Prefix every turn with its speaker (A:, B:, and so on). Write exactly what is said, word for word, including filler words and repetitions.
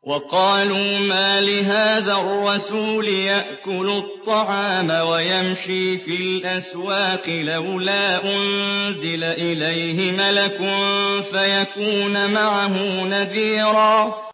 A: وَقَالُوا مَا لِهَٰذَا الرَّسُولِ يَأْكُلُ الطَّعَامَ وَيَمْشِي فِي الْأَسْوَاقِ لَوْلَا أُنزِلَ إِلَيْهِ مَلَكٌ فَيَكُونَ مَعَهُ نَذِيرًا